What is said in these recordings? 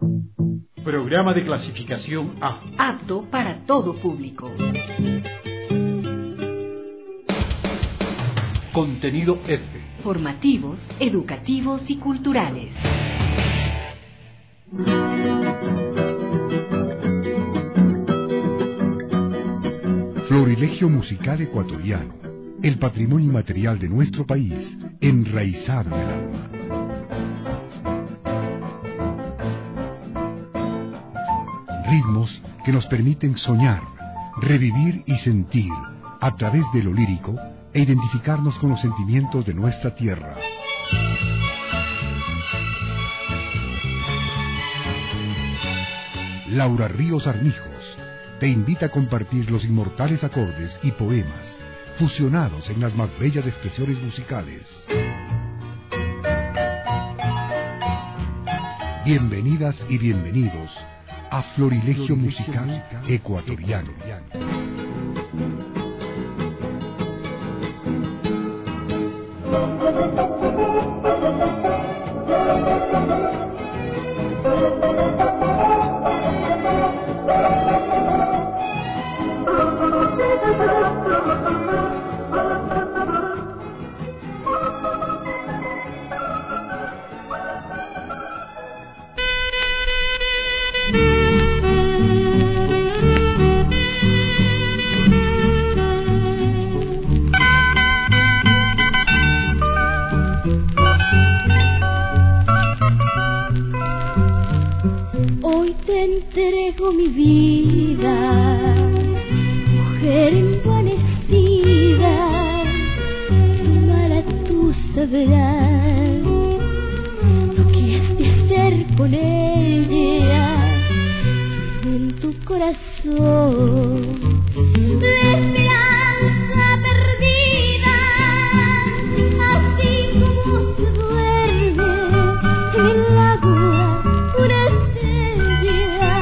Programa de clasificación A. Apto para todo público. Contenido F. Formativos, educativos y culturales. Florilegio musical ecuatoriano, el patrimonio inmaterial de nuestro país, enraizado en el alma. Ritmos que nos permiten soñar, revivir y sentir a través de lo lírico e identificarnos con los sentimientos de nuestra tierra. Laura Ríos Armijos te invita a compartir los inmortales acordes y poemas fusionados en las más bellas expresiones musicales. Bienvenidas y bienvenidos a Florilegio Musical Ecuatoriano. Hoy te entrego mi vida, mujer envanecida, mala tú sabrás lo que has de hacer con ella en tu corazón. La esperanza perdida, así como se duerme en el agua una estrella,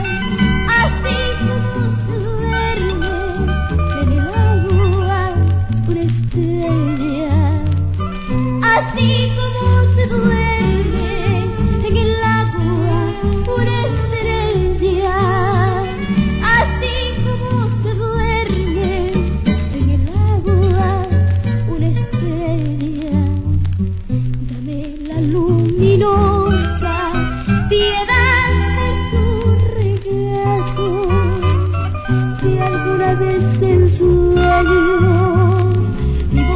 así como se duerme en el agua una estrella, así como se duerme en el agua una estrella, así como se duerme en el agua una estrella. Dame la luminosa piedad de tu regreso, si alguna vez en sueños vivo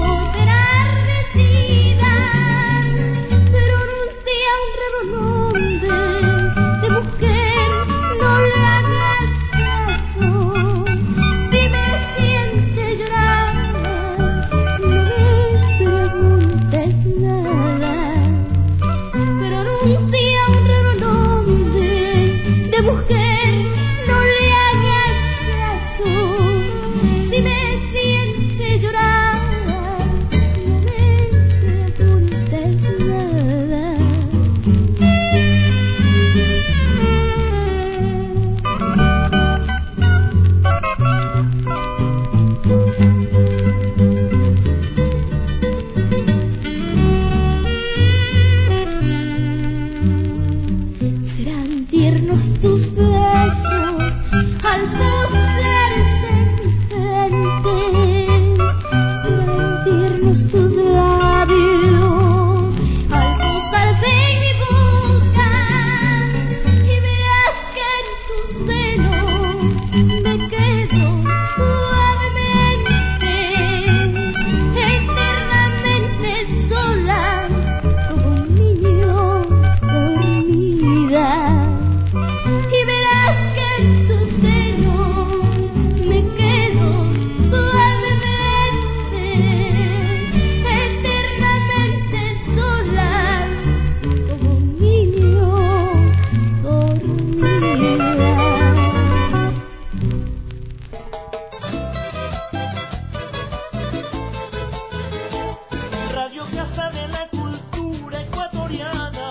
enardecida, pero anuncia un revolonde de mujer, no le hagas caso. Si me sientes llorar, no me preguntes nada, pero anuncia un revolonde de mujer, no le hagas caso. Si me sientes llorar, no me preguntes nada. Serán tiernos tus besos al postrarse enfrente, serán tiernos tus labios al posarse en mi boca, y verás que en tu seno me quedo suavemente, eternamente sola como un niño dormida. Y verás que en tu seno me quedo suavemente, eternamente sola como un niño dormida. Radio Casa de la Cultura Ecuatoriana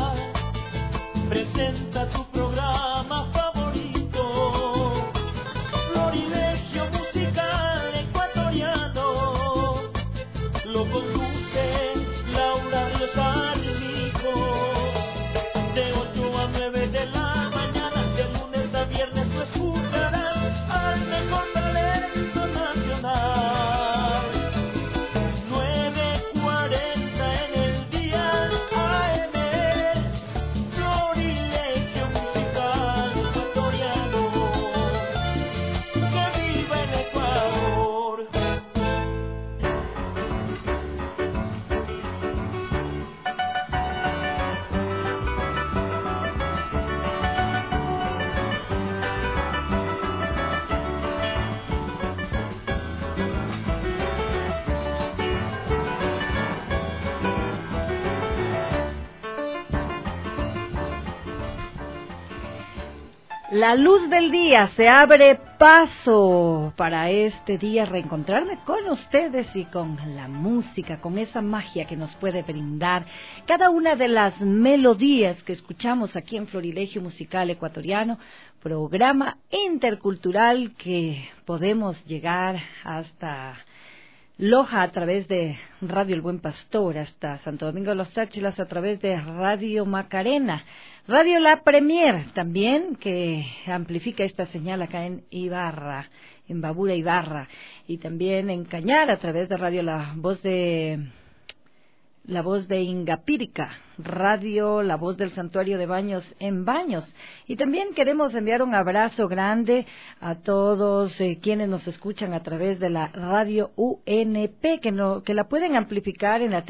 presenta tu programa favorito, Florilegio Musical Ecuatoriano. Lo conduce Laura Ríos Armijos, de 8 a 9 de La luz del día se abre paso para este día, reencontrarme con ustedes y con la música, con esa magia que nos puede brindar cada una de las melodías que escuchamos aquí en Florilegio Musical Ecuatoriano, programa intercultural que podemos llegar hasta Loja a través de Radio El Buen Pastor, hasta Santo Domingo de los Áchilas a través de Radio Macarena, Radio La Premier también, que amplifica esta señal acá en Ibarra, en Babura Ibarra, y también en Cañar a través de Radio La Voz de Ingapírica, Radio La Voz del Santuario de Baños en Baños. Y también queremos enviar un abrazo grande a todos quienes nos escuchan a través de la Radio UNP, que la pueden amplificar en la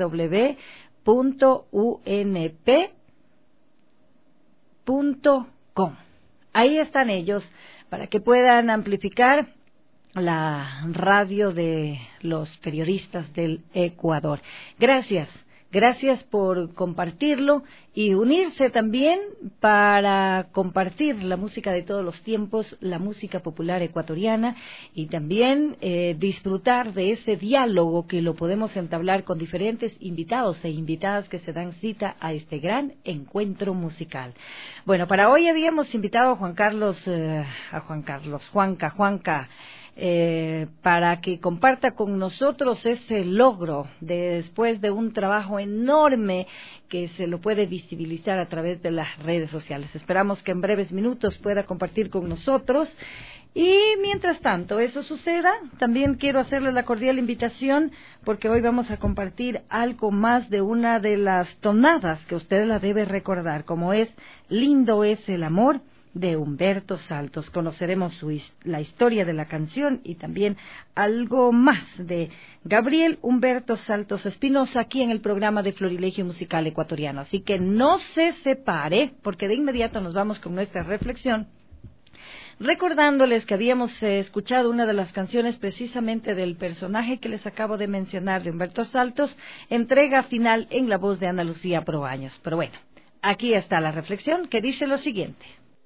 www.unp.com. Ahí están ellos para que puedan amplificar la radio de los periodistas del Ecuador. Gracias por compartirlo y unirse también para compartir la música de todos los tiempos, la música popular ecuatoriana, y también disfrutar de ese diálogo que lo podemos entablar con diferentes invitados e invitadas que se dan cita a este gran encuentro musical. Bueno, para hoy habíamos invitado a Juanca, para que comparta con nosotros ese logro después de un trabajo enorme que se lo puede visibilizar a través de las redes sociales. Esperamos que en breves minutos pueda compartir con nosotros. Y mientras tanto eso suceda, también quiero hacerles la cordial invitación, porque hoy vamos a compartir algo más de una de las tonadas que usted la debe recordar, como es Lindo es el amor, de Humberto Saltos. Conoceremos la historia de la canción y también algo más de Gabriel Humberto Saltos Espinosa aquí en el programa de Florilegio Musical Ecuatoriano. Así que no se separe, porque de inmediato nos vamos con nuestra reflexión, recordándoles que habíamos escuchado una de las canciones precisamente del personaje que les acabo de mencionar, de Humberto Saltos, entrega final en la voz de Ana Lucía Proaños. Pero bueno, aquí está la reflexión, que dice lo siguiente.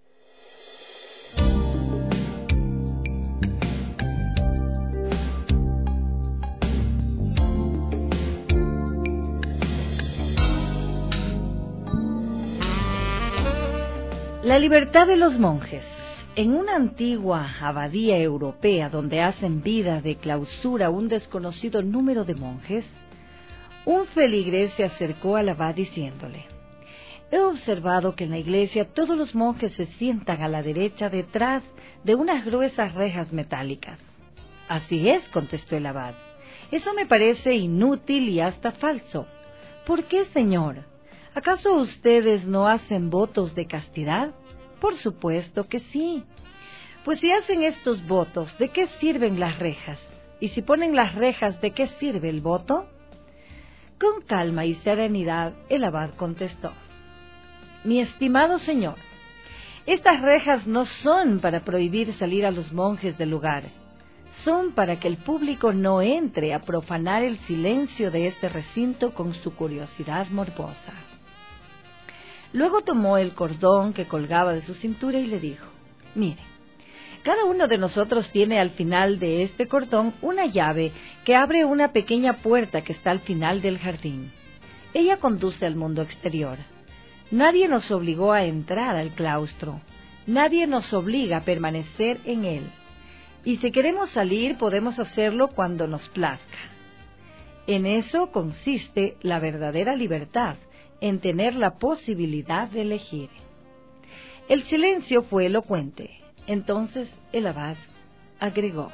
La libertad de los monjes. En una antigua abadía europea donde hacen vida de clausura un desconocido número de monjes, un feligrés se acercó al abad diciéndole: he observado que en la iglesia todos los monjes se sientan a la derecha detrás de unas gruesas rejas metálicas. Así es, contestó el abad. Eso me parece inútil y hasta falso. ¿Por qué, señor? ¿Acaso ustedes no hacen votos de castidad? Por supuesto que sí. Pues si hacen estos votos, ¿de qué sirven las rejas? Y si ponen las rejas, ¿de qué sirve el voto? Con calma y serenidad, el abad contestó: mi estimado señor, estas rejas no son para prohibir salir a los monjes del lugar. Son para que el público no entre a profanar el silencio de este recinto con su curiosidad morbosa. Luego tomó el cordón que colgaba de su cintura y le dijo: mire, cada uno de nosotros tiene al final de este cordón una llave que abre una pequeña puerta que está al final del jardín. Ella conduce al mundo exterior. Nadie nos obligó a entrar al claustro. Nadie nos obliga a permanecer en él. Y si queremos salir, podemos hacerlo cuando nos plazca. En eso consiste la verdadera libertad, en tener la posibilidad de elegir. El silencio fue elocuente. Entonces el abad agregó: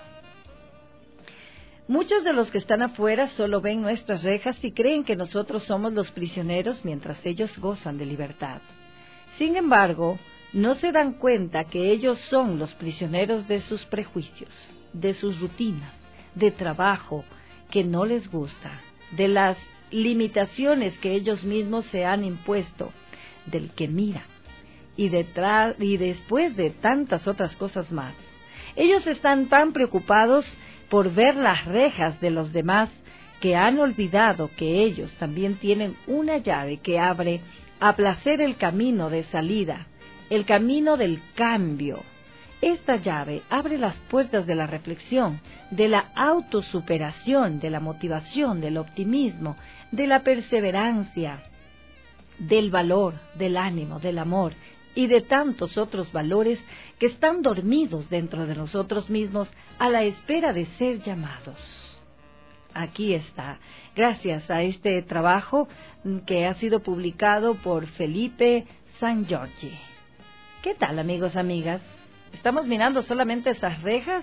muchos de los que están afuera solo ven nuestras rejas y creen que nosotros somos los prisioneros mientras ellos gozan de libertad. Sin embargo, no se dan cuenta que ellos son los prisioneros de sus prejuicios, de sus rutinas, de trabajo que no les gusta, de las limitaciones que ellos mismos se han impuesto, del que mira, y después de tantas otras cosas más. Ellos están tan preocupados por ver las rejas de los demás que han olvidado que ellos también tienen una llave que abre a placer el camino de salida el camino del cambio. Esta llave abre las puertas de la reflexión, de la autosuperación, de la motivación, del optimismo, de la perseverancia, del valor, del ánimo, del amor y de tantos otros valores que están dormidos dentro de nosotros mismos a la espera de ser llamados. Aquí está, gracias a este trabajo que ha sido publicado por Felipe Sangiorgi. ¿Qué tal, amigos, amigas? ¿Estamos mirando solamente esas rejas?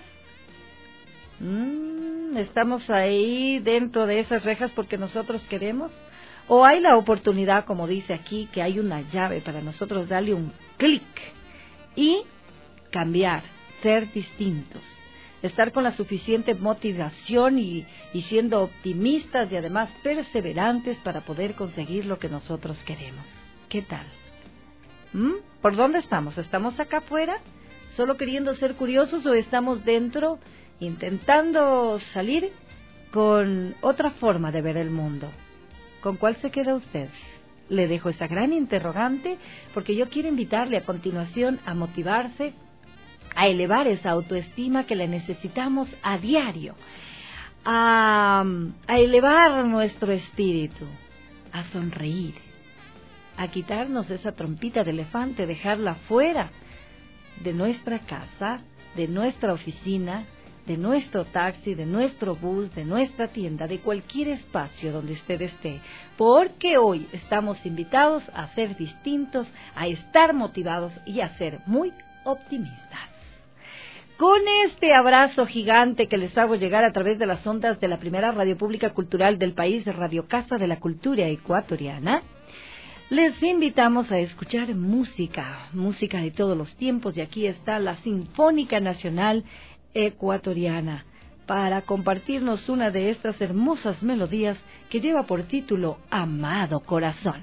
¿Estamos ahí dentro de esas rejas porque nosotros queremos? ¿O hay la oportunidad, como dice aquí, que hay una llave para nosotros darle un clic y cambiar, ser distintos? Estar con la suficiente motivación y siendo optimistas y además perseverantes para poder conseguir lo que nosotros queremos. ¿Qué tal? ¿Por dónde estamos? ¿Estamos acá afuera, solo queriendo ser curiosos, o estamos dentro intentando salir con otra forma de ver el mundo? ¿Con cuál se queda usted? Le dejo esa gran interrogante porque yo quiero invitarle a continuación a motivarse, a elevar esa autoestima que le necesitamos a diario, a elevar nuestro espíritu, a sonreír, a quitarnos esa trompita de elefante, dejarla fuera de nuestra casa, de nuestra oficina, de nuestro taxi, de nuestro bus, de nuestra tienda, de cualquier espacio donde usted esté, porque hoy estamos invitados a ser distintos, a estar motivados y a ser muy optimistas. Con este abrazo gigante que les hago llegar a través de las ondas de la primera radio pública cultural del país, Radio Casa de la Cultura Ecuatoriana, les invitamos a escuchar música de todos los tiempos, y aquí está la Sinfónica Nacional Ecuatoriana para compartirnos una de estas hermosas melodías que lleva por título Amado Corazón.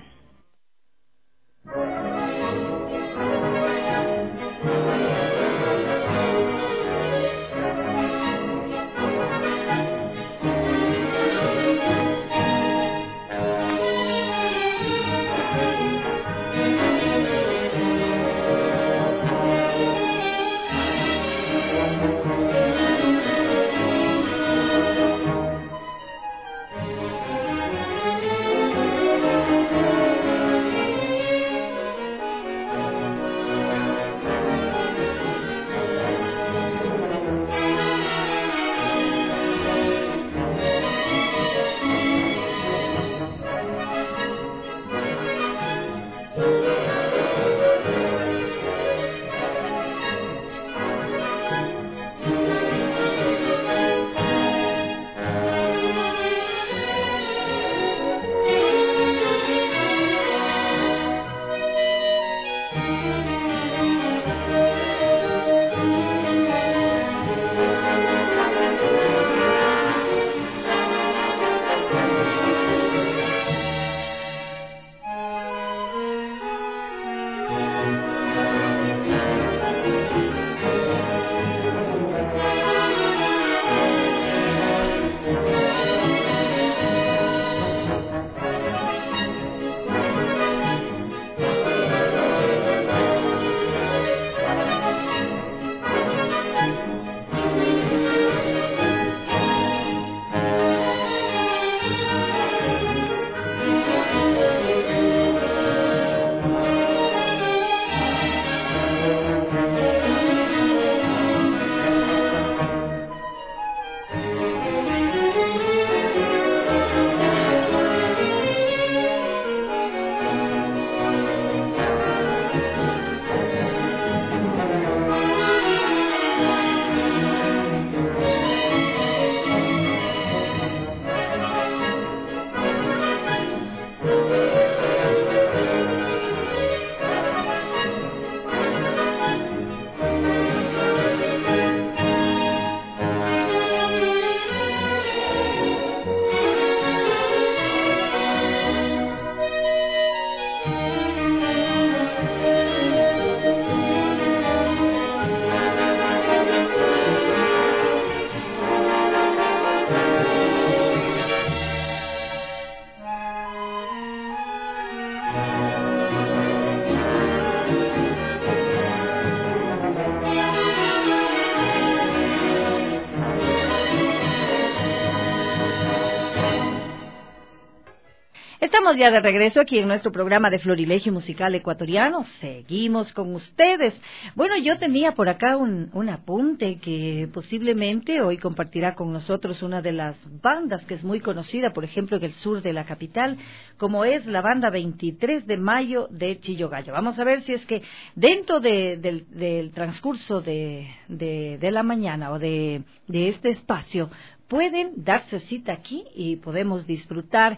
estamos ya de regreso aquí en nuestro programa de Florilegio Musical Ecuatoriano. Seguimos con ustedes. Bueno, yo tenía por acá un apunte que posiblemente hoy compartirá con nosotros una de las bandas que es muy conocida, por ejemplo, en el sur de la capital, como es la banda 23 de Mayo de Chillogallo. Vamos a ver si es que dentro del transcurso de la mañana o de este espacio pueden darse cita aquí y podemos disfrutar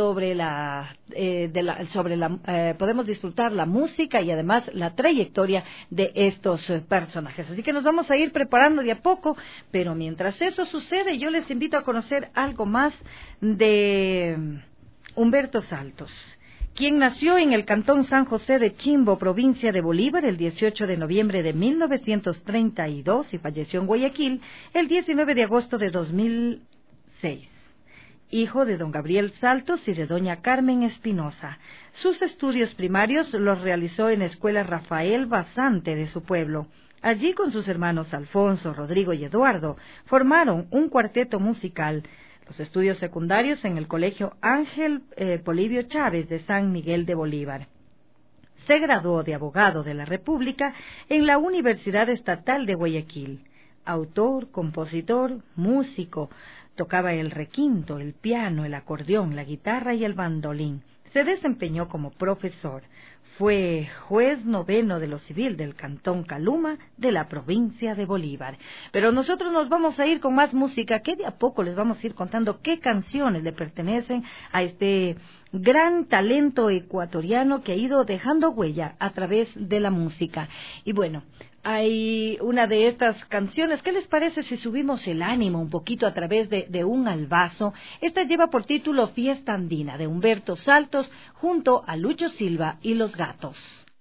podemos disfrutar la música y además la trayectoria de estos personajes. Así que nos vamos a ir preparando de a poco, pero mientras eso sucede, yo les invito a conocer algo más de Humberto Saltos, quien nació en el cantón San José de Chimbo, provincia de Bolívar, el 18 de noviembre de 1932 y falleció en Guayaquil el 19 de agosto de 2006. Hijo de don Gabriel Saltos y de doña Carmen Espinosa. Sus estudios primarios los realizó en la escuela Rafael Basante de su pueblo. Allí, con sus hermanos Alfonso, Rodrigo y Eduardo, formaron un cuarteto musical. Los estudios secundarios en el Colegio Ángel Polibio Chávez de San Miguel de Bolívar. Se graduó de abogado de la República en la Universidad Estatal de Guayaquil. Autor, compositor, músico, tocaba el requinto, el piano, el acordeón, la guitarra y el bandolín. Se desempeñó como profesor. Fue juez noveno de lo civil del Cantón Caluma de la provincia de Bolívar. Pero nosotros nos vamos a ir con más música, que de a poco les vamos a ir contando qué canciones le pertenecen a este gran talento ecuatoriano que ha ido dejando huella a través de la música. Y bueno, hay una de estas canciones. ¿Qué les parece si subimos el ánimo un poquito a través de un albazo? Esta lleva por título Fiesta Andina, de Humberto Saltos, junto a Lucho Silva y Los Gatos.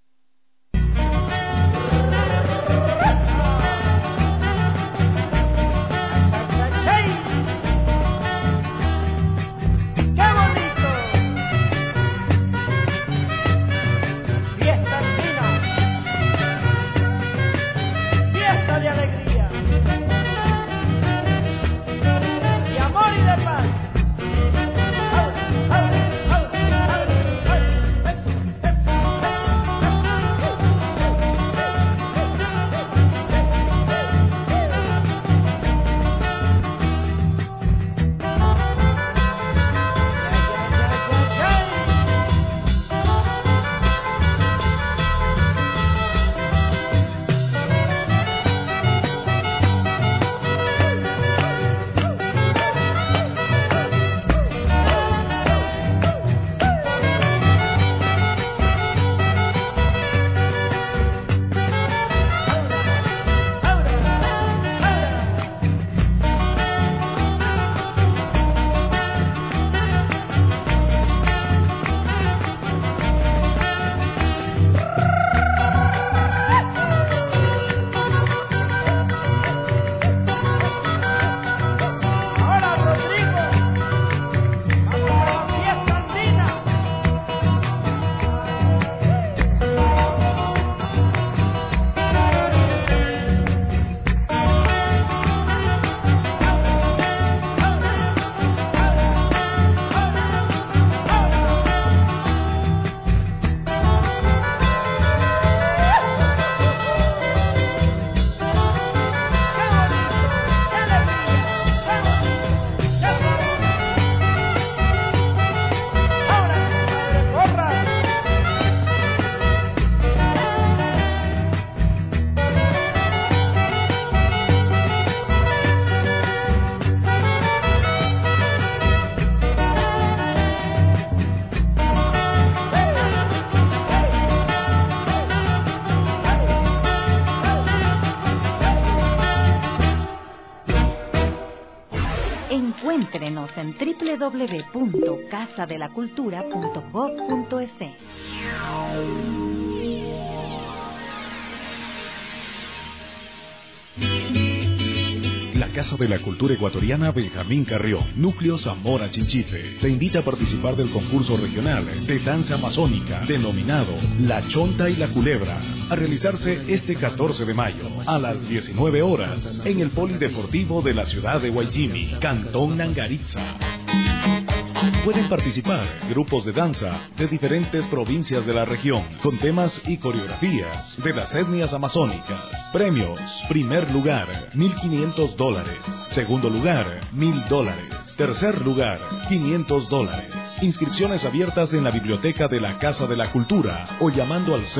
Encuéntrenos en www.casadelacultura.gov.es. La Casa de la Cultura Ecuatoriana Benjamín Carrión, Núcleo Zamora Chinchipe, te invita a participar del concurso regional de danza amazónica denominado La Chonta y la Culebra, a realizarse este 14 de mayo a las 19 horas en el Polideportivo de la ciudad de Guayzimi, Cantón Nangaritza. Pueden participar grupos de danza de diferentes provincias de la región, con temas y coreografías de las etnias amazónicas. Premios: primer lugar, $1,500. Segundo lugar, $1,000. Tercer lugar, $500. Inscripciones abiertas en la biblioteca de la Casa de la Cultura o llamando al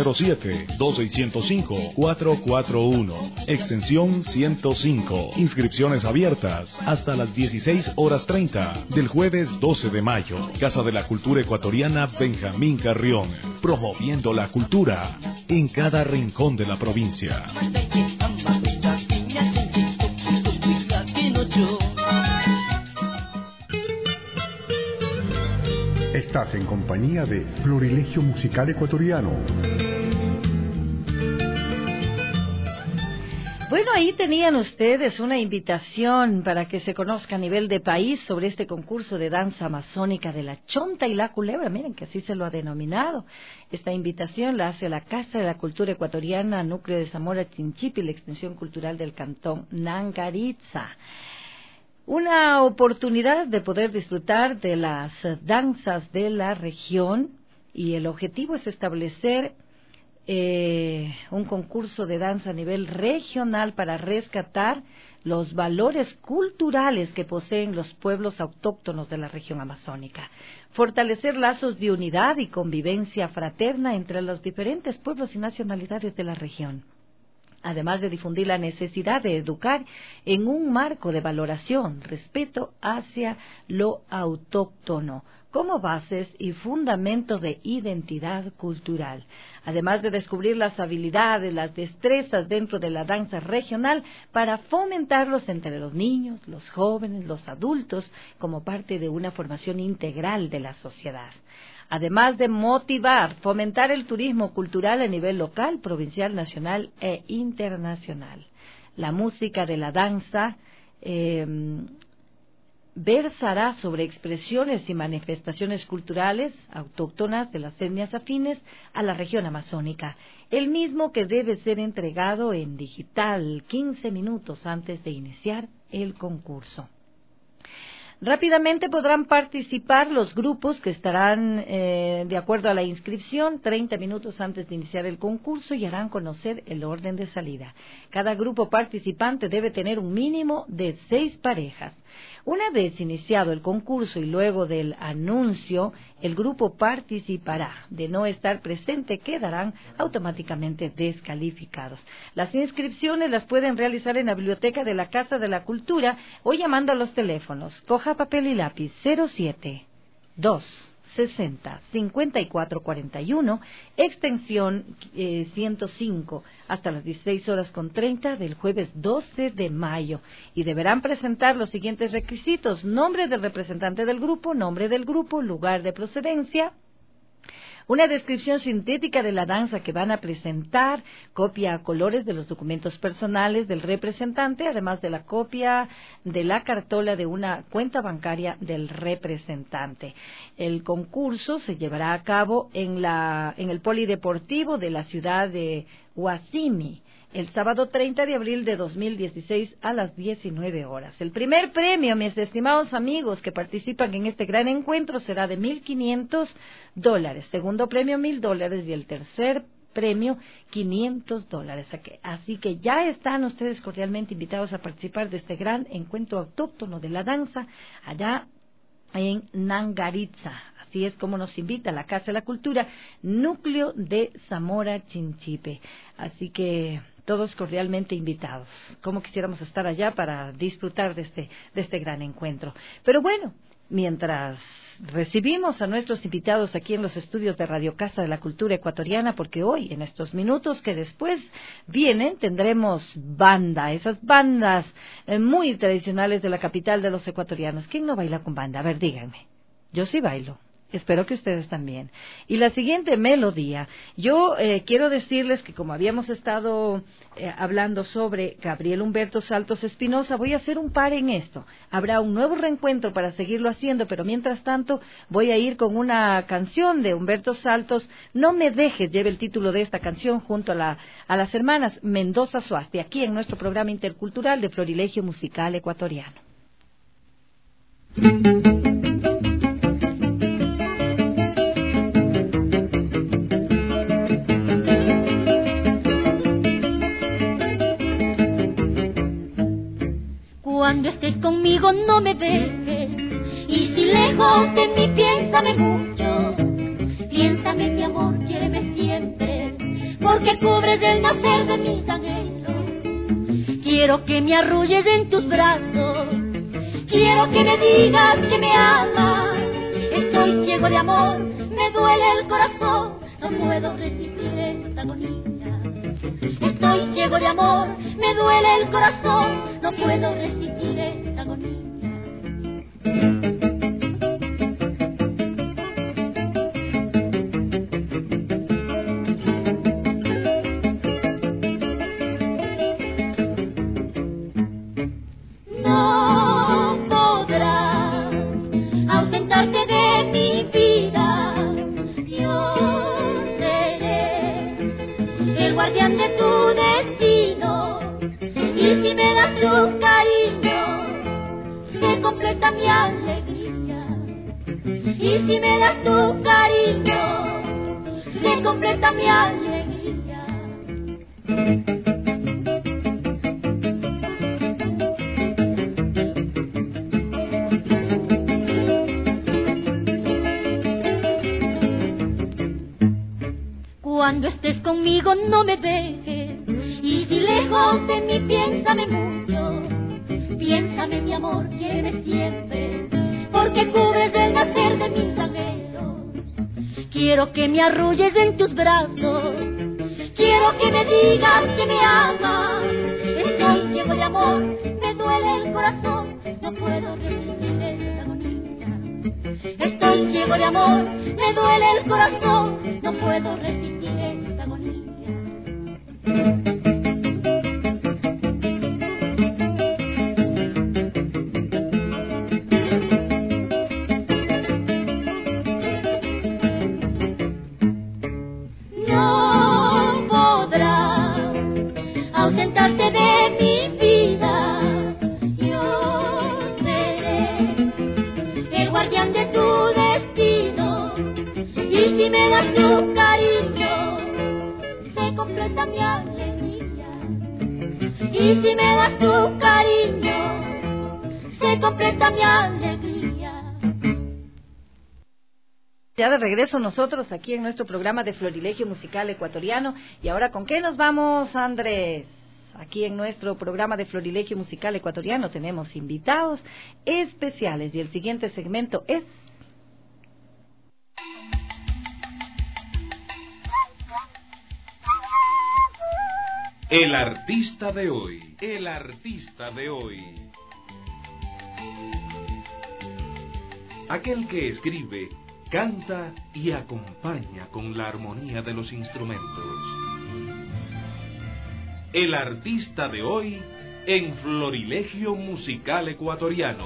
07-2605-441, extensión 105. Inscripciones abiertas hasta las 16:30 del jueves 12 de mayo. Casa de la Cultura Ecuatoriana Benjamín Carrión, promoviendo la cultura en cada rincón de la provincia. Estás en compañía de Florilegio Musical Ecuatoriano. Bueno, ahí tenían ustedes una invitación para que se conozca a nivel de país sobre este concurso de danza amazónica de la Chonta y la Culebra. Miren que así se lo ha denominado. Esta invitación la hace la Casa de la Cultura Ecuatoriana, Núcleo de Zamora Chinchipe y la Extensión Cultural del Cantón Nangaritza. Una oportunidad de poder disfrutar de las danzas de la región, y el objetivo es establecer un concurso de danza a nivel regional para rescatar los valores culturales que poseen los pueblos autóctonos de la región amazónica, fortalecer lazos de unidad y convivencia fraterna entre los diferentes pueblos y nacionalidades de la región, además de difundir la necesidad de educar en un marco de valoración, respeto hacia lo autóctono, como bases y fundamentos de identidad cultural, además de descubrir las habilidades, las destrezas dentro de la danza regional para fomentarlos entre los niños, los jóvenes, los adultos, como parte de una formación integral de la sociedad. Además de motivar, fomentar el turismo cultural a nivel local, provincial, nacional e internacional. La música de la danza versará sobre expresiones y manifestaciones culturales autóctonas de las etnias afines a la región amazónica, el mismo que debe ser entregado en digital 15 minutos antes de iniciar el concurso. Rápidamente podrán participar los grupos que estarán de acuerdo a la inscripción 30 minutos antes de iniciar el concurso y harán conocer el orden de salida. Cada grupo participante debe tener un mínimo de 6 parejas. Una vez iniciado el concurso y luego del anuncio, el grupo participará. De no estar presente, quedarán automáticamente descalificados. Las inscripciones las pueden realizar en la biblioteca de la Casa de la Cultura o llamando a los teléfonos. Coja papel y lápiz 07-260-5441, extensión 105, hasta las 16:30 del jueves 12 de mayo. Y deberán presentar los siguientes requisitos: nombre del representante del grupo, lugar de procedencia, una descripción sintética de la danza que van a presentar, copia a colores de los documentos personales del representante, además de la copia de la cartola de una cuenta bancaria del representante. El concurso se llevará a cabo en el polideportivo de la ciudad de Huasimi, el sábado 30 de abril de 2016 a las 19 horas. El primer premio, mis estimados amigos que participan en este gran encuentro, será de $1,500. Segundo premio, $1,000 y el tercer premio, $500. Así que ya están ustedes cordialmente invitados a participar de este gran encuentro autóctono de la danza allá en Nangaritza. Así es como nos invita la Casa de la Cultura, Núcleo de Zamora Chinchipe. Así que todos cordialmente invitados. Como quisiéramos estar allá para disfrutar de este gran encuentro. Pero bueno, mientras recibimos a nuestros invitados aquí en los estudios de Radio Casa de la Cultura Ecuatoriana, porque hoy, en estos minutos que después vienen, tendremos banda, esas bandas muy tradicionales de la capital de los ecuatorianos. ¿Quién no baila con banda? A ver, díganme. Yo sí bailo. Espero que ustedes también. Y la siguiente melodía, yo quiero decirles que como habíamos estado hablando sobre Gabriel Humberto Saltos Espinosa, voy a hacer un par en esto. Habrá un nuevo reencuentro para seguirlo haciendo, pero mientras tanto voy a ir con una canción de Humberto Saltos, No me dejes, lleva el título de esta canción, junto a las hermanas Mendoza Suasti, aquí en nuestro programa intercultural de Florilegio Musical Ecuatoriano. Cuando estés conmigo no me dejes, y si lejos de mí piénsame mucho. Piénsame mi amor, quiéreme siempre, porque cubres el nacer de mis anhelos. Quiero que me arrulles en tus brazos, quiero que me digas que me amas. Estoy ciego de amor, me duele el corazón, no puedo resistir esta agonía. Estoy ciego de amor, me duele el corazón, no puedo resistir esta agonía. No podrás ausentarte de mi vida, yo seré el guardián de tu destino, y si me das tu cariño, se completa mi alegría. Y si me das tu cariño, se completa mi alegría. Cuando estés conmigo no me dejes, y si lejos de mí piénsame mucho. Piénsame mi amor, quiéreme siempre, porque cubres el nacer de mis anhelos. Quiero que me arrulles en tus brazos, quiero que me digas que me amas. Estoy ciego de amor, me duele el corazón, no puedo resistir esta agonía. Estoy ciego de amor, me duele el corazón, no puedo resistir esta agonía. No podrás ausentarte de mi vida, yo seré el guardián de tu destino, y si me das tu cariño, se completa mi alegría. Y si me das tu cariño, se completa mi alegría. Ya de regreso nosotros aquí en nuestro programa de Florilegio Musical Ecuatoriano. Y ahora, ¿con qué nos vamos, Andrés? Aquí en nuestro programa de Florilegio Musical Ecuatoriano tenemos invitados especiales y el siguiente segmento es... El artista de hoy. El artista de hoy. Aquel que escribe, canta y acompaña con la armonía de los instrumentos. El artista de hoy en Florilegio Musical Ecuatoriano.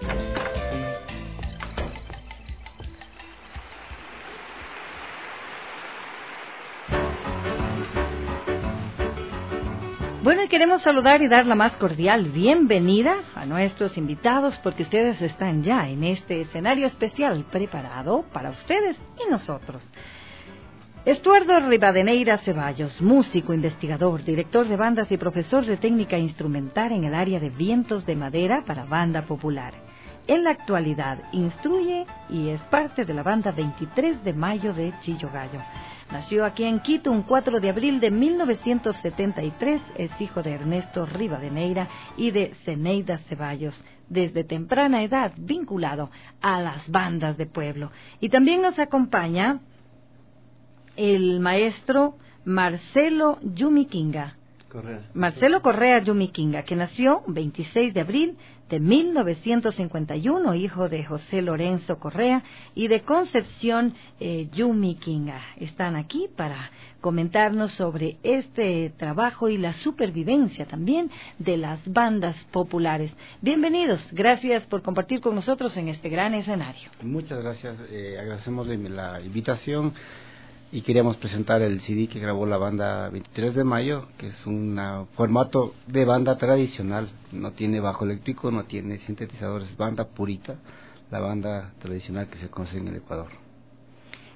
Bueno, y queremos saludar y dar la más cordial bienvenida a nuestros invitados, porque ustedes están ya en este escenario especial preparado para ustedes y nosotros. Estuardo Rivadeneira Ceballos, músico, investigador, director de bandas y profesor de técnica instrumental en el área de vientos de madera para banda popular. En la actualidad instruye y es parte de la banda 23 de Mayo de Chillogallo. Nació aquí en Quito un 4 de abril de 1973, es hijo de Ernesto Rivadeneira y de Zeneida Ceballos, desde temprana edad vinculado a las bandas de pueblo. Y también nos acompaña el maestro Marcelo Yumiquinga. Marcelo Correa Yumiquinga, que nació 26 de abril de 1951, hijo de José Lorenzo Correa y de Concepción Yumiquinga. Están aquí para comentarnos sobre este trabajo y la supervivencia también de las bandas populares. Bienvenidos, gracias por compartir con nosotros en este gran escenario. Muchas gracias, agradecemos la invitación. Y queríamos presentar el CD que grabó la banda 23 de Mayo, que es un formato de banda tradicional. No tiene bajo eléctrico, no tiene sintetizadores, banda purita, la banda tradicional que se conoce en el Ecuador.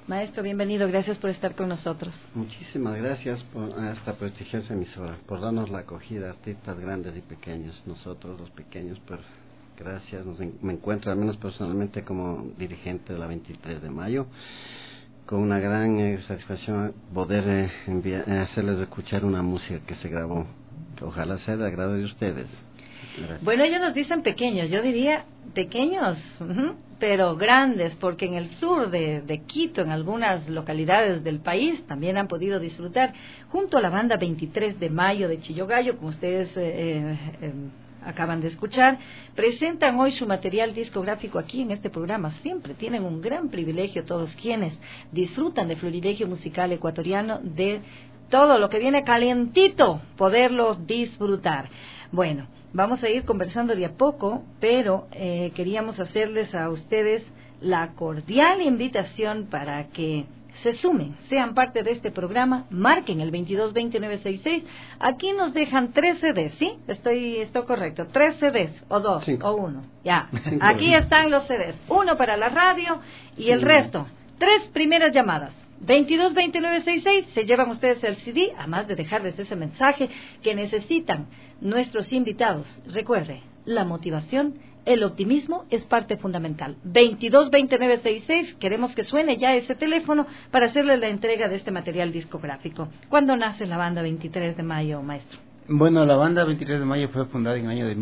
Maestro, bienvenido, gracias por estar con nosotros. Muchísimas gracias a esta prestigiosa emisora, por darnos la acogida, artistas grandes y pequeños, nosotros los pequeños, pues gracias, me encuentro al menos personalmente como dirigente de la 23 de mayo, con una gran satisfacción poder hacerles escuchar una música que se grabó, que ojalá sea de agrado de ustedes. Gracias. Bueno, ellos nos dicen pequeños, yo diría pequeños, pero grandes, porque en el sur de Quito, en algunas localidades del país, también han podido disfrutar, junto a la banda 23 de mayo de Chillogallo, como ustedes acaban de escuchar, presentan hoy su material discográfico aquí en este programa. Siempre tienen un gran privilegio todos quienes disfrutan de Florilegio Musical Ecuatoriano, de todo lo que viene calientito, poderlo disfrutar. Bueno, vamos a ir conversando de a poco, pero queríamos hacerles a ustedes la cordial invitación para que se sumen, sean parte de este programa, marquen el 2220-966. Aquí nos dejan 3 CDs, ¿sí? Estoy correcto, 3 CDs, o 2, 5. O 1, ya. Aquí están los CDs, 1 para la radio y el resto, 3 primeras llamadas. 2220-966, se llevan ustedes el CD, además de dejarles ese mensaje que necesitan nuestros invitados. Recuerde, la motivación, el optimismo es parte fundamental. 2220-966, queremos que suene ya ese teléfono para hacerles la entrega de este material discográfico. ¿Cuándo nace la banda 23 de mayo, maestro? Bueno, la banda 23 de mayo fue fundada en el año de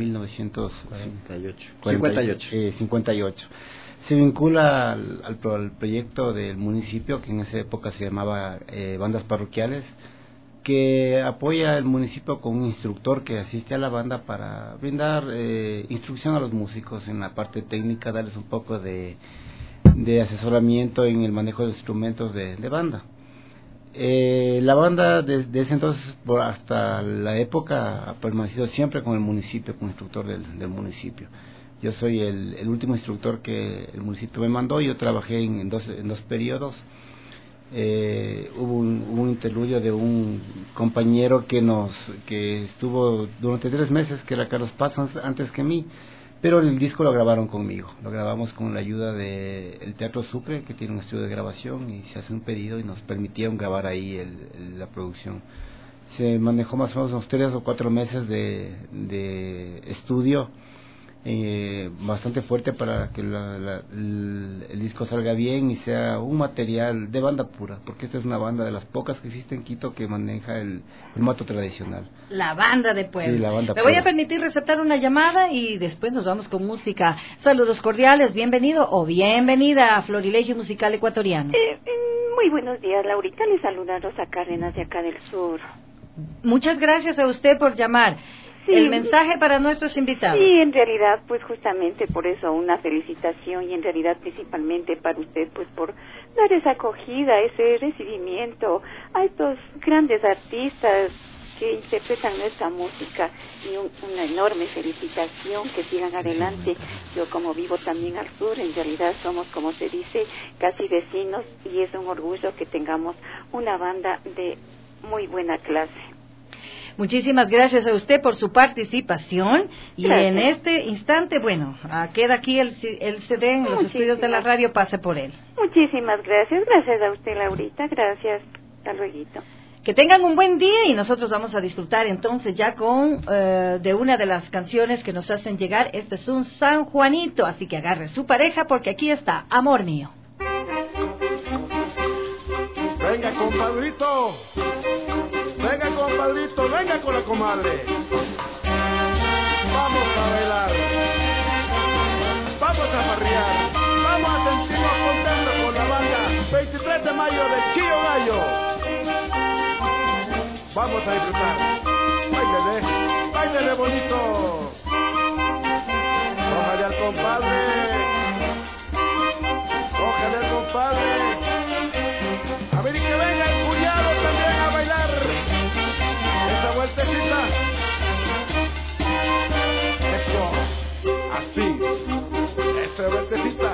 1958. Se vincula al proyecto del municipio, que en esa época se llamaba Bandas Parroquiales, que apoya el municipio con un instructor que asiste a la banda para brindar instrucción a los músicos en la parte técnica, darles un poco de asesoramiento en el manejo de instrumentos de banda. La banda desde ese entonces hasta la época ha permanecido siempre con el municipio, con el instructor del municipio. Yo soy el último instructor que el municipio me mandó. Yo trabajé en dos periodos. Hubo un interludio de un compañero que estuvo durante 3 meses, que era Carlos Paz, antes que mí, pero el disco lo grabaron conmigo. Lo grabamos con la ayuda del Teatro Sucre, que tiene un estudio de grabación, y se hace un pedido y nos permitieron grabar ahí la producción. Se manejó más o menos unos 3 o 4 meses de estudio, bastante fuerte para que el disco salga bien y sea un material de banda pura, porque esta es una banda de las pocas que existe en Quito que maneja el formato tradicional. La banda de pueblo. Sí, la banda Me voy a permitir receptar una llamada y después nos vamos con música. Saludos cordiales, bienvenido o bienvenida a Florilegio Musical Ecuatoriano. Muy buenos días, Laurita, les saluda Rosa Cárdenas de acá del sur. Muchas gracias a usted por llamar. Sí. El mensaje para nuestros invitados. Sí, en realidad, pues justamente por eso una felicitación, y en realidad principalmente para usted, pues por dar esa acogida, ese recibimiento a estos grandes artistas que interpretan nuestra música, y una enorme felicitación, que sigan adelante. Yo, como vivo también al sur, en realidad somos, como se dice, casi vecinos, y es un orgullo que tengamos una banda de muy buena clase. Muchísimas gracias a usted por su participación, y gracias. En este instante, bueno, queda aquí el CD en los estudios de la radio, pase por él. Muchísimas gracias a usted, Laurita, gracias, hasta luego. Que tengan un buen día, y nosotros vamos a disfrutar entonces ya con de una de las canciones que nos hacen llegar. Este es un San Juanito, así que agarre su pareja porque aquí está Amor Mío. Venga, compadrito. Venga, compadrito, venga con la comadre. Vamos a bailar. Vamos a farrear. Vamos a sentirnos contentos con la banda 23 de mayo de Chillogallo. Vamos a disfrutar. Báilele bonito. Cójale al compadre. Cójale al compadre. A ver, y que venga el cuñado también a bailar. Esa vueltecita. Eso. Así. Esa vueltecita.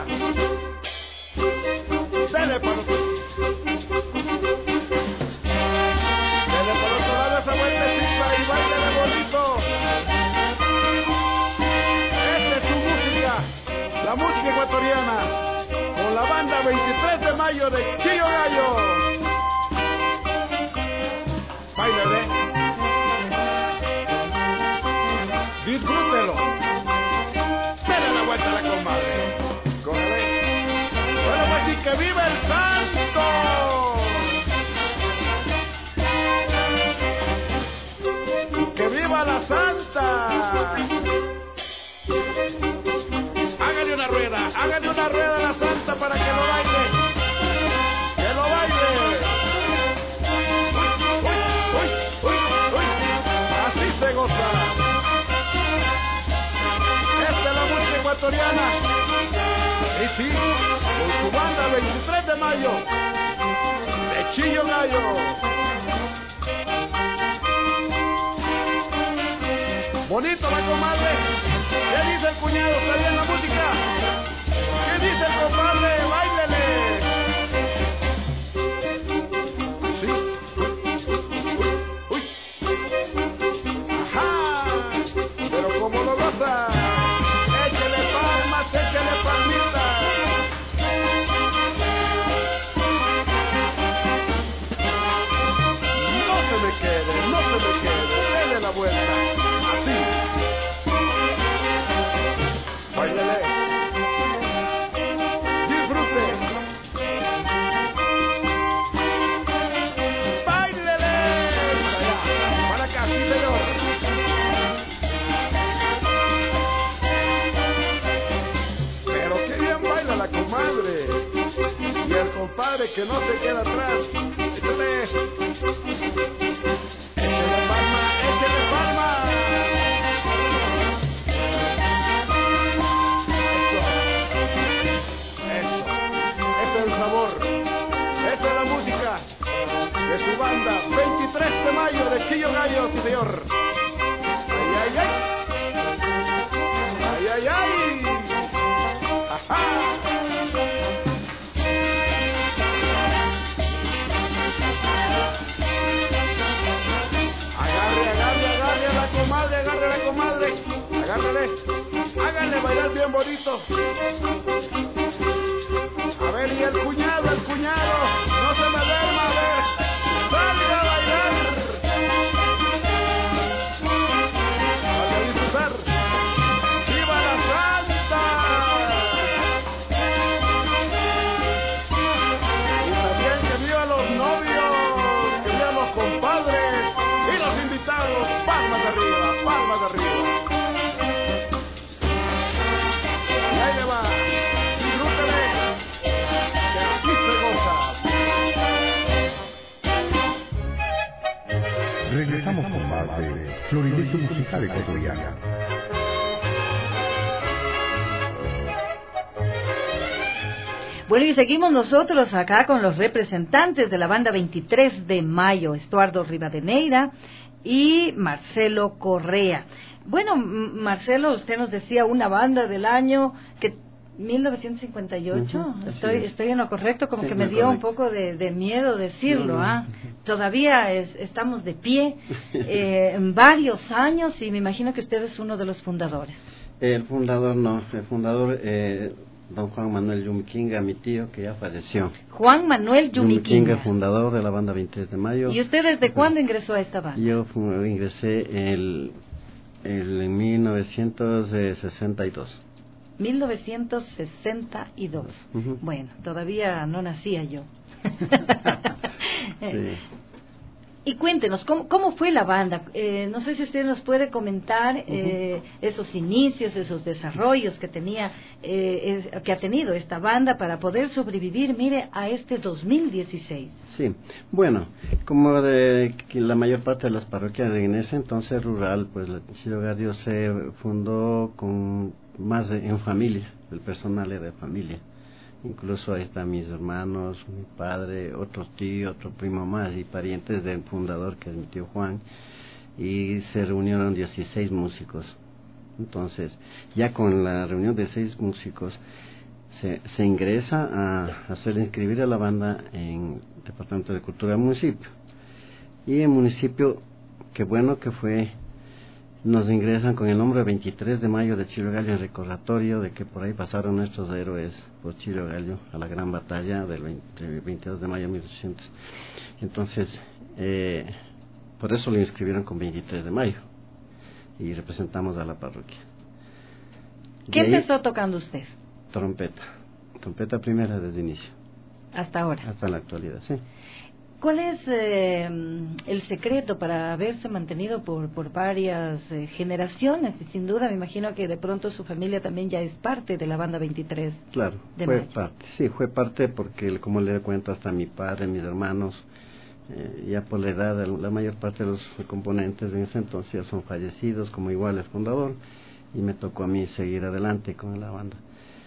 Dale para otro. Dale para otro lado esa vueltecita y báilale bonito. Esta es su música. mayo de Chillo Gallo. Báilele. Disfrútelo. Dale la vuelta a la comadre. Cógele. Bueno, pues y que viva el santo. Y que viva la santa. Hágale una rueda a la santa para que lo baile. Que lo baile. Uy. Así se goza. Esta es la música ecuatoriana. Y sí, con su banda 23 de mayo de Chillo Gallo. Bonito la comadre. ¿Qué dice el cuñado? ¿Está bien la música? ¿Qué dice el compadre? ¡Báilele! Sí. Uy. Ajá. Pero como lo goza. Échele palmas, échele palmitas. No se me quede. Dele la vuelta. Así. Báilele. Disfrute. Báilele. Para acá, sí señor. Pero qué bien baila la comadre. Y el compadre que no se queda atrás. Échale. Échale palma, échale palma. El sabor, esa es la música de su banda 23 de mayo de Chillo Gallo, sí señor. Ay, ay, ay. Ay, ay, ay. Ajá. Agarre a la comadre, agárrele. Háganle bailar bien bonito. A ver, y el cuñado, no se me duerma, a ver, salga a bailar, salga a disfrutar, ¡viva la santa! Y también que viva los novios, que vivan los compadres y los invitados, palmas arriba. Y ahí le va. Regresamos con más de Florilegium Musical Ecuatoriana. Bueno, y seguimos nosotros acá con los representantes de la banda 23 de mayo, Estuardo Rivadeneira y Marcelo Correa. Bueno, Marcelo, usted nos decía una banda del año que 1958, estoy en lo correcto, como sí, que me dio un poco de miedo decirlo, Todavía estamos de pie, varios años, y me imagino que usted es uno de los fundadores. El fundador, don Juan Manuel Yumiquinga, mi tío, que ya falleció. Juan Manuel Yumiquinga, fundador de la banda 23 de mayo. ¿Y usted desde cuándo ingresó a esta banda? Yo ingresé en 1962. 1962. Bueno, todavía no nacía yo. Sí. Y cuéntenos, ¿cómo fue la banda? No sé si usted nos puede comentar esos inicios, esos desarrollos que que ha tenido esta banda para poder sobrevivir, mire, a este 2016. Sí, bueno, como la mayor parte de las parroquias en ese entonces rural, pues el Chillo Gallo se fundó con más en familia, el personal era de familia. Incluso ahí están mis hermanos, mi padre, otro tío, otro primo más y parientes del fundador, que es mi tío Juan, y se reunieron 16 músicos. Entonces, ya con la reunión de 6 músicos, se ingresa a hacer inscribir a la banda en el Departamento de Cultura del municipio. Y el municipio, qué bueno que fue, nos ingresan con el nombre 23 de mayo de Chillo Gallo en recordatorio de que por ahí pasaron nuestros héroes por Chillo Gallo a la gran batalla del 22 de mayo de 1800. Entonces, por eso lo inscribieron con 23 de mayo y representamos a la parroquia. ¿Qué empezó tocando usted? Trompeta primera desde inicio. Hasta ahora. Hasta la actualidad, sí. ¿Cuál es el secreto para haberse mantenido por varias generaciones? Y sin duda me imagino que de pronto su familia también ya es parte de la banda 23. Claro, fue parte porque, como le cuento, hasta mi padre, mis hermanos, ya por la edad, la mayor parte de los componentes en ese entonces ya son fallecidos, como igual el fundador, y me tocó a mí seguir adelante con la banda.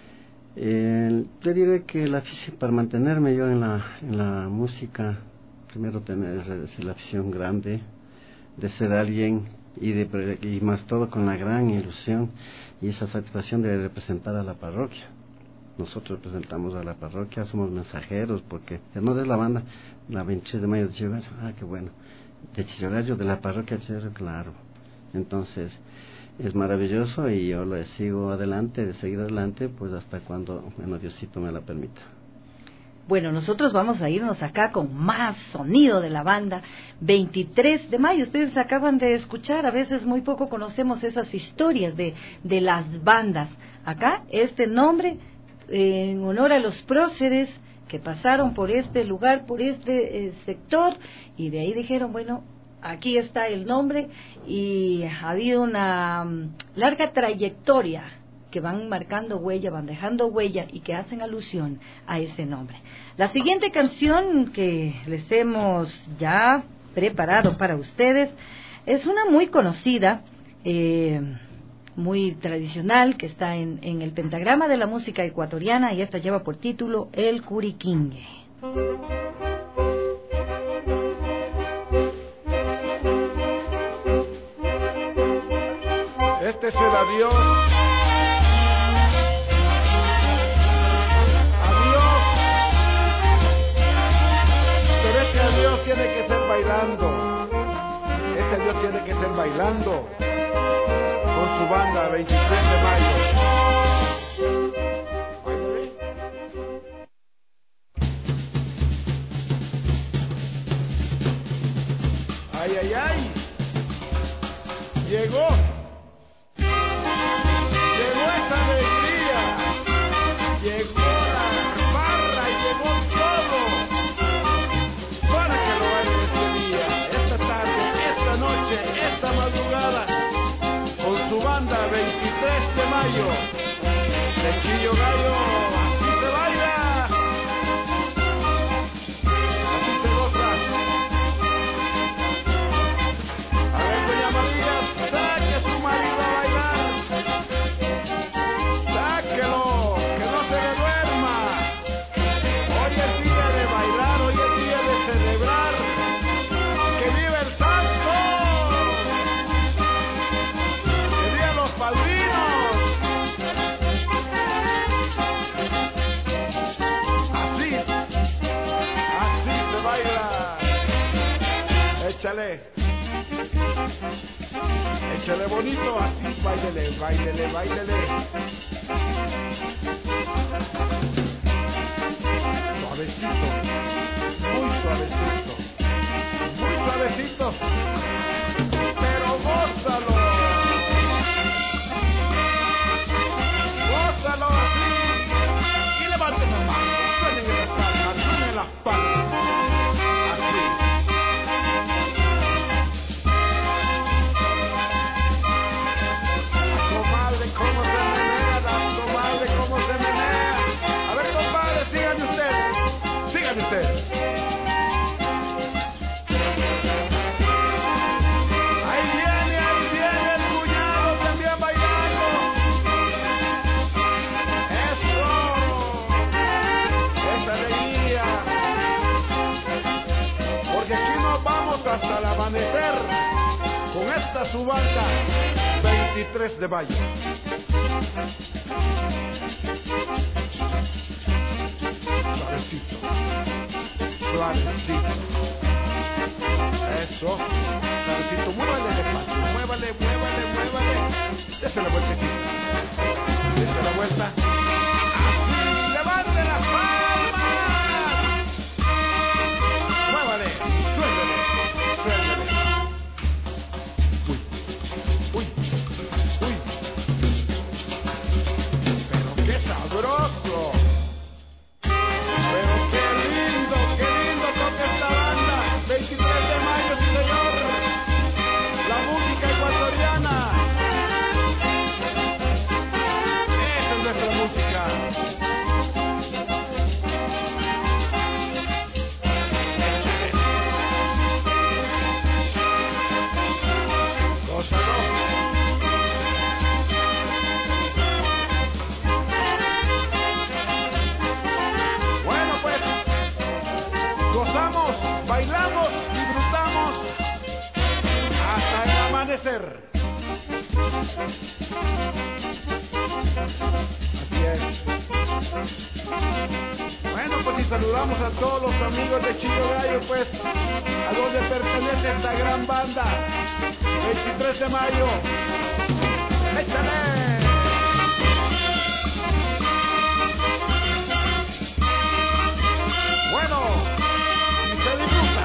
Te diré que para mantenerme yo en la música, primero tener la afición grande de ser alguien y más todo con la gran ilusión y esa satisfacción de representar a la parroquia. Nosotros representamos a la parroquia, somos mensajeros, porque no es la banda, la 23 de mayo de Chillo Gallo, qué bueno, de Chillo Gallo, de la parroquia de Chillo Gallo, claro. Entonces, es maravilloso y yo lo sigo adelante, de seguir adelante, pues hasta cuando Diosito me la permita. Bueno, nosotros vamos a irnos acá con más sonido de la banda 23 de mayo. Ustedes acaban de escuchar, a veces muy poco conocemos esas historias de las bandas. Acá, este nombre, en honor a los próceres que pasaron por este lugar, por este sector, y de ahí dijeron, bueno, aquí está el nombre, y ha habido una larga trayectoria que van marcando huella, van dejando huella y que hacen alusión a ese nombre. La siguiente canción que les hemos ya preparado para ustedes es una muy conocida, muy tradicional, que está en el pentagrama de la música ecuatoriana, y esta lleva por título El Curiquingue. Este es el adiós. Adiós tiene que ser bailando. Este adiós tiene que ser bailando con su banda 23 de mayo. Ay, ay, ay. Llegó esa alegría. Llegó la barra y llegó todo. Para que lo bailen este día, esta tarde, esta noche, esta madrugada, con su banda 23 de mayo, de Chillo Gallo, así se baila, así se goza. A ver, doña María, saque a su marido a bailar, sáquelo, que no se le duerma. Hoy es día de bailar, hoy es día de celebrar, que vive el santo, que vivan los padrinos. Así se baila. Échale bonito, así, báilele, báilele, báilele. Suavecito, muy suavecito, muy suavecito, pero gózalo así, y levanten las manos, suenen las palmas, suenen las palmas, así. La comadre cómo se menea, la comadre cómo se menea. A ver, compadre, síganme ustedes. Ahí viene el cuñado también bailando. Eso, esa alegría. Porque aquí nos vamos hasta el amanecer con esta su banda 23 de mayo. Suavecito. Eso. Suavecito. Muévale despacio. muévale, muévale, muévale. Dese la vueltecita. Dese la vuelta. Así, levante las palmas. Muévale, suéltale, suéltale. Uy, uy, uy. Pero qué sabroso. Pero qué lindo toca esta banda. 23 de mayo, sí señor. La música ecuatoriana. Esa es nuestra música. Gózalo. Bueno pues, gozamos, bailamos, disfrutamos hasta el amanecer. Así es. Bueno, pues y saludamos a todos los amigos de Chillo Gallo, pues, a donde pertenece esta gran banda. 23 de mayo. ¡Échale! Bueno, y se disfruta.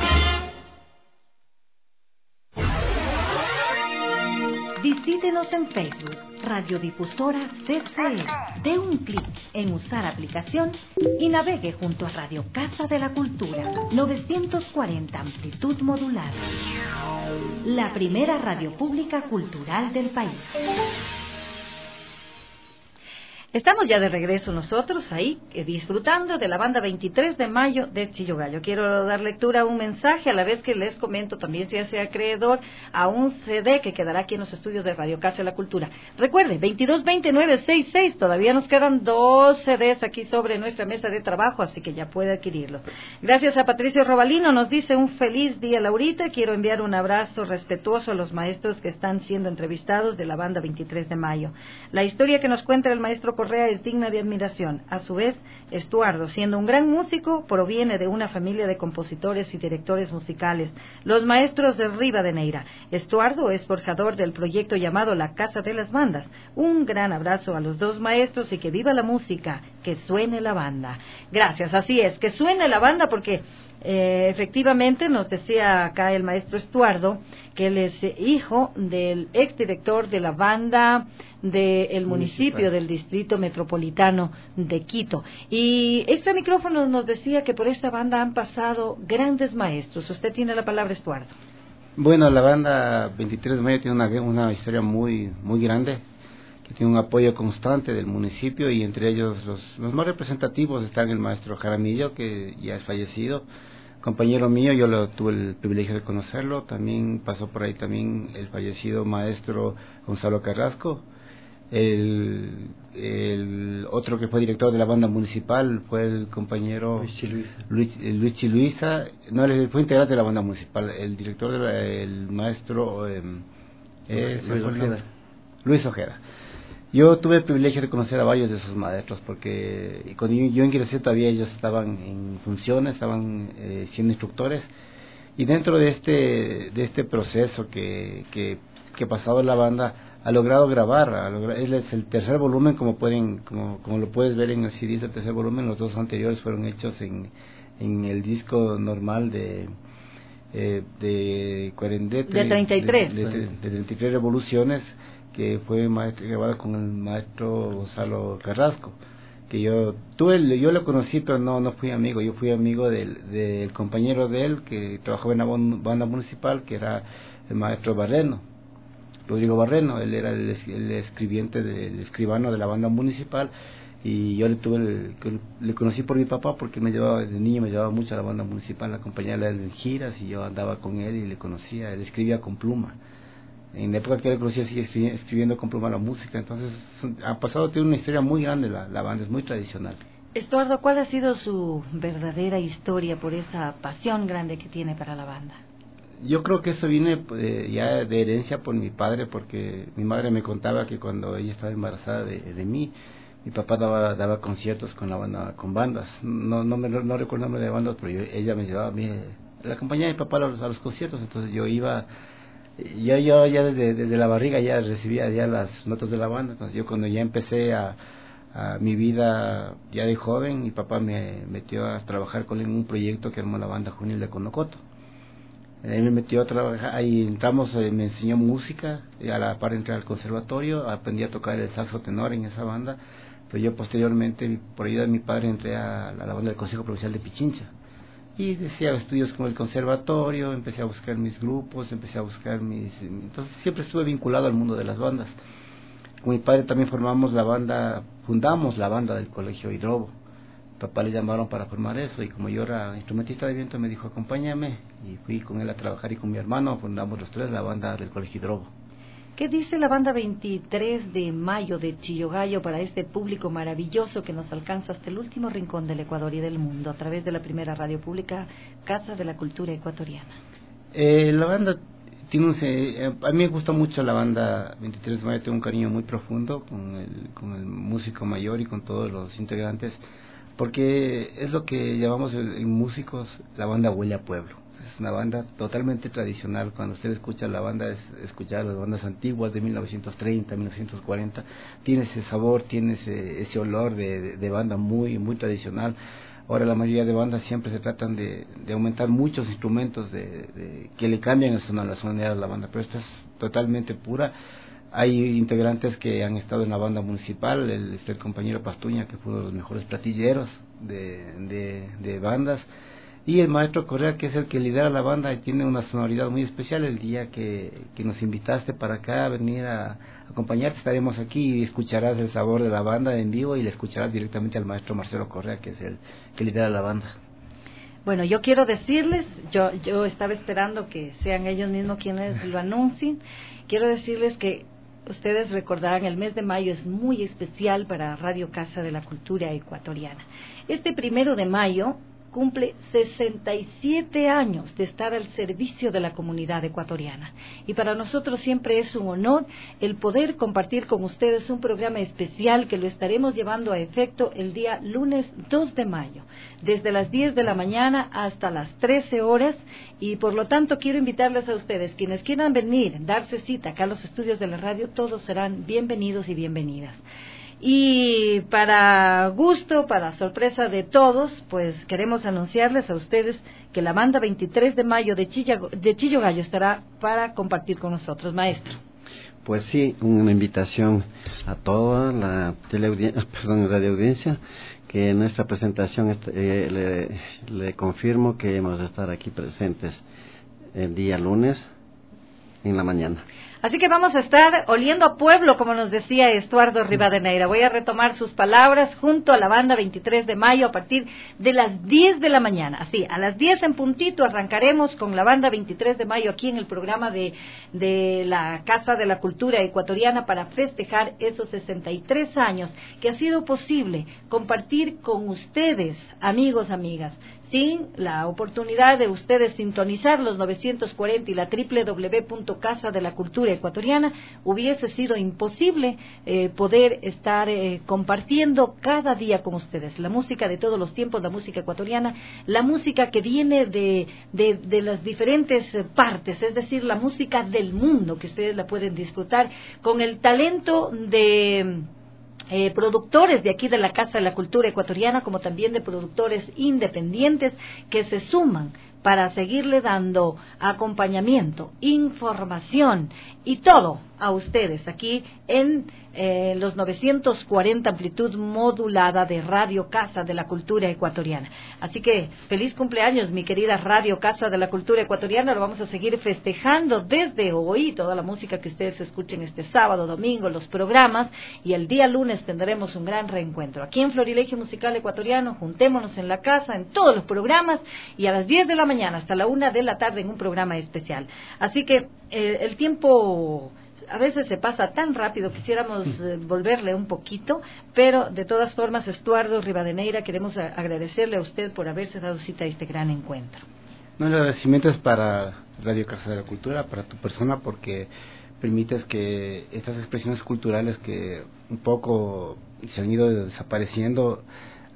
Visítenos en Facebook, Radiodifusora CCE. Dé un clic en usar aplicación y navegue junto a Radio Casa de la Cultura, 940 amplitud modular. La primera radio pública cultural del país. Estamos ya de regreso nosotros ahí, disfrutando de la banda 23 de mayo de Chillo Gallo. Quiero dar lectura a un mensaje, a la vez que les comento también si sea acreedor a un CD que quedará aquí en los estudios de Radio Casa de la Cultura. Recuerde, 222966, todavía nos quedan 2 CDs aquí sobre nuestra mesa de trabajo, así que ya puede adquirirlo. Gracias a Patricio Robalino, nos dice un feliz día, Laurita. Quiero enviar un abrazo respetuoso a los maestros que están siendo entrevistados de la banda 23 de mayo. La historia que nos cuenta el maestro Correa es digna de admiración. A su vez, Estuardo, siendo un gran músico, proviene de una familia de compositores y directores musicales, los maestros de Rivadeneira. Estuardo es forjador del proyecto llamado La Casa de las Bandas. Un gran abrazo a los dos maestros y que viva la música, que suene la banda. Gracias, así es, que suene la banda porque efectivamente nos decía acá el maestro Estuardo que él es hijo del exdirector de la banda del municipio del distrito metropolitano de Quito. Y Extra Micrófonos nos decía que por esta banda han pasado grandes maestros. Usted tiene la palabra, Estuardo. Bueno, la banda 23 de mayo tiene una historia muy grande, que tiene un apoyo constante del municipio, y entre ellos los más representativos están el maestro Jaramillo, que ya es fallecido, compañero mío, yo tuve el privilegio de conocerlo. También pasó por ahí también el fallecido maestro Gonzalo Carrasco. El otro que fue director de la banda municipal fue el compañero Luis Chiluisa. No, él fue integrante de la banda municipal. El director el maestro Luis Ojeda. Yo tuve el privilegio de conocer a varios de esos maestros, porque cuando yo ingresé todavía ellos estaban en funciones, estaban siendo instructores, y dentro de este proceso que pasado la banda ha logrado grabar, él es el tercer volumen, como lo puedes ver en el CD, es el tercer volumen. Los dos anteriores fueron hechos en el disco normal de 33 de 33 revoluciones, que fue grabado con el maestro Gonzalo Carrasco, que yo lo conocí, pero no fui amigo. Yo fui amigo del compañero de él que trabajaba en la banda municipal, que era el maestro Rodrigo Barreno. Él era el escribano de la banda municipal, y yo le conocí por mi papá, porque de niño me llevaba mucho a la banda municipal, la acompañaba en giras, y yo andaba con él y le conocía. Él escribía con pluma. En la época que le conocí, sigue escribiendo con pluma la música. Entonces tiene una historia muy grande la banda, es muy tradicional. Estuardo, ¿cuál ha sido su verdadera historia por esa pasión grande que tiene para la banda? Yo creo que eso viene ya de herencia por mi padre, porque mi madre me contaba que cuando ella estaba embarazada de mí, mi papá daba conciertos con la banda, con bandas. No recuerdo el nombre de bandas, pero ella me llevaba a mí, la compañía de mi papá a los conciertos. Entonces yo iba Yo ya desde la barriga ya recibía ya las notas de la banda. Entonces yo cuando ya empecé a mi vida ya de joven, mi papá me metió a trabajar con él en un proyecto que armó la banda juvenil de Conocoto. Ahí me metió a trabajar, ahí entramos, me enseñó música, y a la par entré al conservatorio, aprendí a tocar el saxo tenor en esa banda, pero yo posteriormente, por ayuda de mi padre, entré a la banda del Consejo Provincial de Pichincha. Y decía estudios como el conservatorio, empecé a buscar mis grupos, entonces siempre estuve vinculado al mundo de las bandas. Con mi padre también fundamos la banda del Colegio Hidrobo. Papá le llamaron para formar eso, y como yo era instrumentista de viento me dijo acompáñame, y fui con él a trabajar, y con mi hermano fundamos los tres la banda del Colegio Hidrobo. ¿Qué dice la banda 23 de mayo de Chillogallo para este público maravilloso que nos alcanza hasta el último rincón del Ecuador y del mundo a través de la primera radio pública Casa de la Cultura Ecuatoriana? La banda tiene a mí me gusta mucho la banda 23 de mayo, tengo un cariño muy profundo con el músico mayor y con todos los integrantes, porque es lo que llamamos en músicos la banda huele a pueblo. Es una banda totalmente tradicional. Cuando usted escucha la banda, es escuchar las bandas antiguas de 1930, 1940, tiene ese sabor, tiene ese olor de banda muy muy tradicional. Ahora la mayoría de bandas siempre se tratan de aumentar muchos instrumentos que le cambian la sonoridad de la banda, pero esta es totalmente pura. Hay integrantes que han estado en la banda municipal, el compañero Pastuña, que fue uno de los mejores platilleros de bandas, y el maestro Correa, que es el que lidera la banda y tiene una sonoridad muy especial. El día que nos invitaste para acá a venir a acompañarte, estaremos aquí y escucharás el sabor de la banda en vivo, y le escucharás directamente al maestro Marcelo Correa, que es el que lidera la banda. Bueno, yo quiero decirles, yo estaba esperando que sean ellos mismos quienes lo anuncien. Quiero decirles que ustedes recordarán, el mes de mayo es muy especial para Radio Casa de la Cultura Ecuatoriana. Este 1 de mayo cumple 67 años de estar al servicio de la comunidad ecuatoriana. Y para nosotros siempre es un honor el poder compartir con ustedes un programa especial que lo estaremos llevando a efecto el día lunes 2 de mayo, desde las 10 de la mañana hasta las 13 horas. Y por lo tanto quiero invitarles a ustedes, quienes quieran venir, darse cita acá a los estudios de la radio, todos serán bienvenidos y bienvenidas. Y para gusto, para sorpresa de todos, pues queremos anunciarles a ustedes que la banda 23 de mayo de Chillogallo estará para compartir con nosotros, maestro. Pues sí, una invitación a toda la radioaudiencia, que en nuestra presentación le confirmo que hemos de estar aquí presentes el día lunes en la mañana. Así que vamos a estar oliendo a pueblo, como nos decía Estuardo Rivadeneira. Voy a retomar sus palabras junto a la banda 23 de mayo a partir de las 10 de la mañana. Así, a las 10 en puntito arrancaremos con la banda 23 de mayo aquí en el programa de la Casa de la Cultura Ecuatoriana para festejar esos 63 años que ha sido posible compartir con ustedes, amigos, amigas. Sin la oportunidad de ustedes sintonizar los 940 y la www.casa de la cultura ecuatoriana, hubiese sido imposible poder estar compartiendo cada día con ustedes la música de todos los tiempos, la música ecuatoriana, la música que viene de las diferentes partes, es decir, la música del mundo, que ustedes la pueden disfrutar con el talento de productores de aquí de la Casa de la Cultura Ecuatoriana, como también de productores independientes que se suman para seguirle dando acompañamiento, información y todo a ustedes aquí en los 940 amplitud modulada de Radio Casa de la Cultura Ecuatoriana. Así que feliz cumpleaños, mi querida Radio Casa de la Cultura Ecuatoriana. Lo vamos a seguir festejando desde hoy, toda la música que ustedes escuchen este sábado, domingo, los programas, y el día lunes tendremos un gran reencuentro aquí en Florilegio Musical Ecuatoriano. Juntémonos en la casa, en todos los programas, y a las 10 de la mañana hasta la 1 de la tarde en un programa especial. Así que el tiempo a veces se pasa tan rápido, quisiéramos volverle un poquito, pero de todas formas, Estuardo Rivadeneira, queremos agradecerle a usted por haberse dado cita a este gran encuentro. No, el agradecimiento es para Radio Casa de la Cultura, para tu persona, porque permites que estas expresiones culturales que un poco se han ido desapareciendo,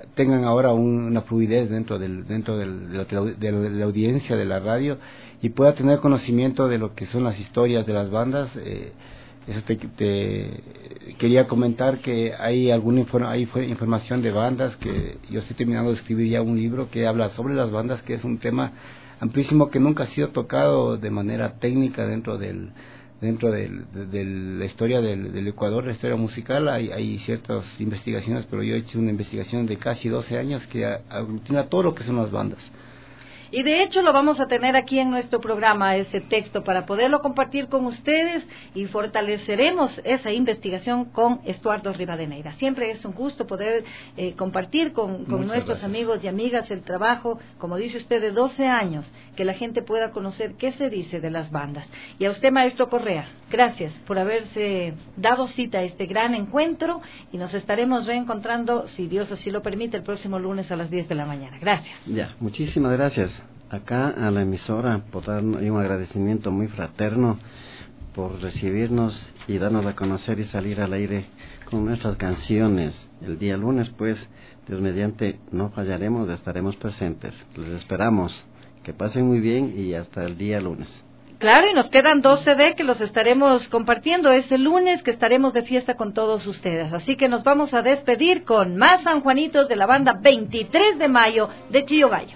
tengan ahora una fluidez dentro de la audiencia de la radio y pueda tener conocimiento de lo que son las historias de las bandas. Eso te quería comentar, que hay información de bandas, que yo estoy terminando de escribir ya un libro que habla sobre las bandas, que es un tema amplísimo que nunca ha sido tocado de manera técnica dentro de la historia del Ecuador, la historia musical. Hay ciertas investigaciones, pero yo he hecho una investigación de casi 12 años que aglutina todo lo que son las bandas. Y de hecho lo vamos a tener aquí en nuestro programa, ese texto, para poderlo compartir con ustedes, y fortaleceremos esa investigación con Estuardo Rivadeneira. Siempre es un gusto poder compartir con nuestros amigos y amigas el trabajo, como dice usted, de 12 años, que la gente pueda conocer qué se dice de las bandas. Y a usted, maestro Correa, gracias por haberse dado cita a este gran encuentro, y nos estaremos reencontrando, si Dios así lo permite, el próximo lunes a las 10 de la mañana. Gracias. Ya, muchísimas gracias. Acá a la emisora por darnos un agradecimiento muy fraterno por recibirnos y darnos a conocer y salir al aire con nuestras canciones. El día lunes, pues, Dios mediante, no fallaremos, estaremos presentes. Les esperamos. Que pasen muy bien y hasta el día lunes. Claro, y nos quedan 2 CD que los estaremos compartiendo ese lunes, que estaremos de fiesta con todos ustedes. Así que nos vamos a despedir con más San Juanitos de la banda 23 de mayo de Chillo Gallo.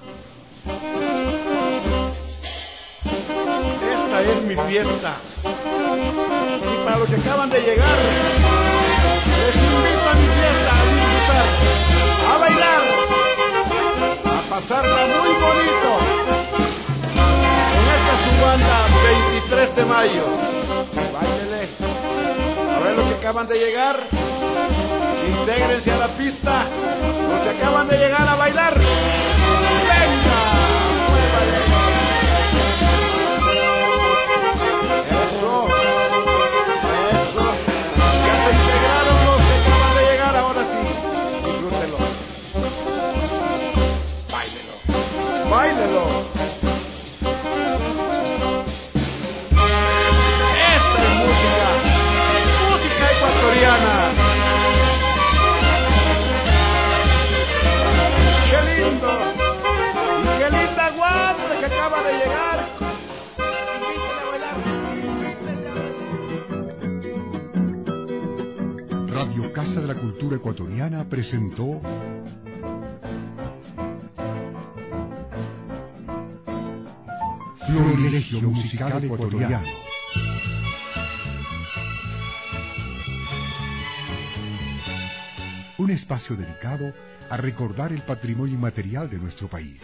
Esta es mi fiesta. Y para los que acaban de llegar, les invito a mi fiesta a disfrutar, a bailar, a pasarla muy bonito con esta su banda 23 de mayo. Báilele. A ver los que acaban de llegar, intégrense a la pista. Los que acaban de llegar a bailar, ¡venga! ¡Báilelo! Esta es música ecuatoriana. ¡Qué lindo! Y qué linda guanta que acaba de llegar. Radio Casa de la Cultura Ecuatoriana presentó Florilegio Musical Ecuatoriano. Un espacio dedicado a recordar el patrimonio inmaterial de nuestro país.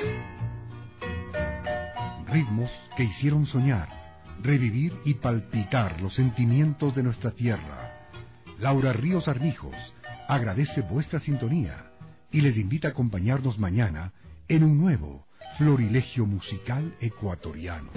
Ritmos que hicieron soñar, revivir y palpitar los sentimientos de nuestra tierra. Laura Ríos Armijos agradece vuestra sintonía y les invita a acompañarnos mañana en un nuevo Florilegio Musical Ecuatoriano.